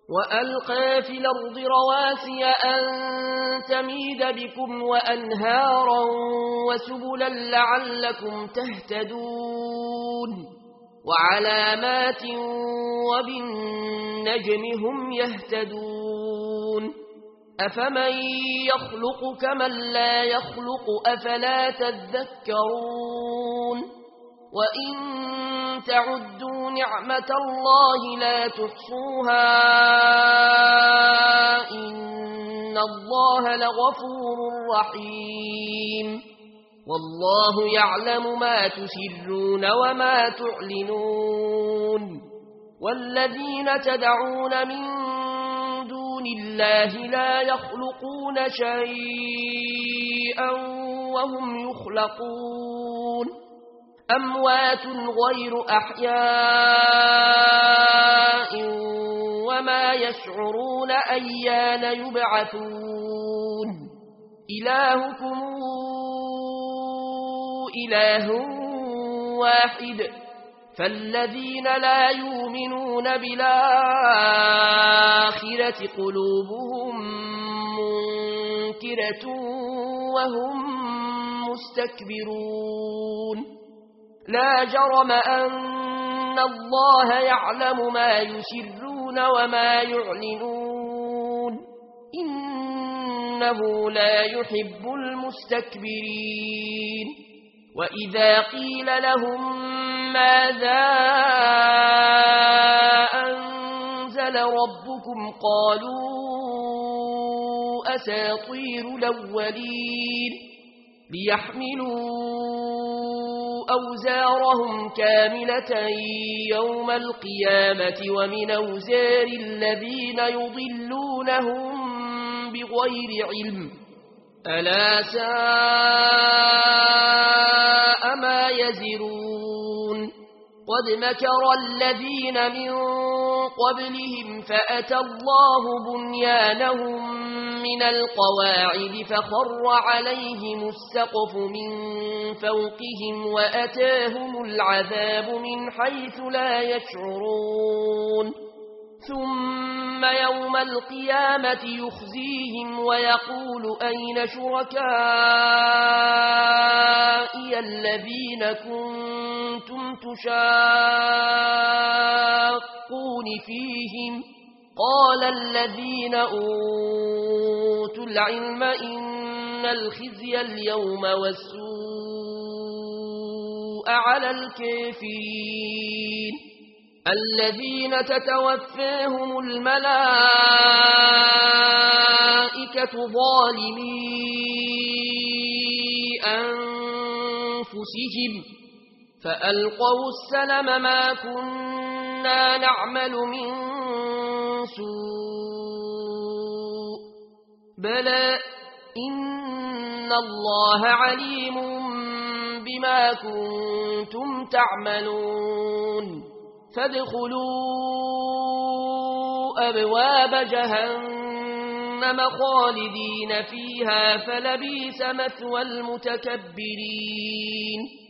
وألقى في الأرض رواسي أن تميد بكم وأنهارا وسبلا لعلكم تهتدون وعلامات وبالنجم هم يهتدون أفمن يخلق كمن لا يخلق أفلا تذكرون وإن تعدوا نعمة الله لا تحصوها إن الله لغفور رحيم والله يعلم ما تسرون وما تعلنون والذين تدعون من دون الله لا يخلقون شيئا وهم يخلقون أموات غير أحياء وما يشعرون أيان يبعثون إلهكم إله واحد فالذين لا يؤمنون بالآخرة قلوبهم منكرة وهم مستكبرون لا جرم أن الله يعلم ما يسرون وما يعلنون إنه لا يحب المستكبرين وإذا قيل لهم ماذا أنزل ربكم قالوا أساطير الأولين ليحملوا أوزارهم كاملة يوم القيامة ومن أوزار الذين يضلونهم بغير علم ألا ساء ما يزرون قد مكر الذين من قبلهم فأتى الله بنيانهم من القواعد فخر عليهم السقف من فوقهم وأتاهم العذاب من حيث لا يشعرون ثم يوم القيامة يخزيهم ويقول أين شركائي الذين كنتم تشاقون فيهم قال الذين أوتوا العلم إن الخزي اليوم والسوء على الكافرين الذين تتوفاهم الملائكة ظالمي أنفسهم فألقوا السلم ما كنا نعمل من سوء بلى إن الله عليم بما كنتم تعملون فادخلوا أبواب جهنم خالدين فيها فلبئس مثوى المتكبرين